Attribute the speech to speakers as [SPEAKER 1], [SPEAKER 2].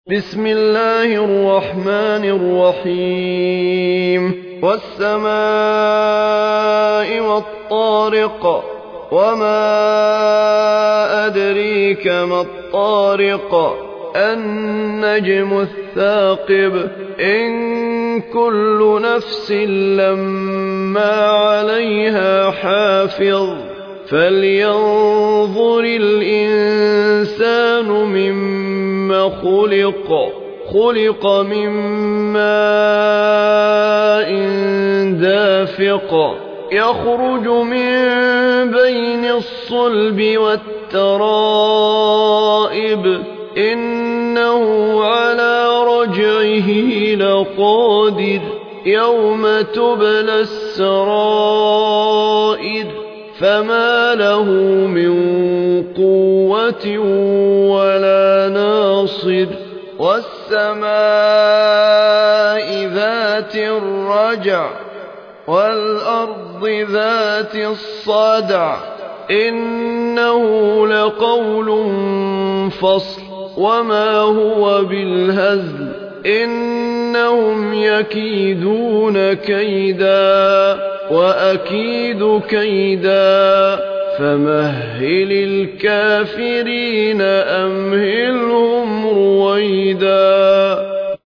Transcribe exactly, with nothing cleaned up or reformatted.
[SPEAKER 1] بسم الله الرحمن الرحيم والسماء والطارق وما أدريك ما الطارق النجم الثاقب إن كل نفس لما عليها حافظ فلينظر الإنسان مما خلق خلق من ماء دافق يخرج من بين الصلب والترائب إنه على رجعه لقادر يوم تبلى السرائر فما له من قوة ولا ناصر والسماء ذات الرجع والأرض ذات الصدع إنه لقول فصل وما هو بالهزل إنهم يكيدون كيدا وأكيد كيدا فمهل الكافرين أمهلهم رويدا.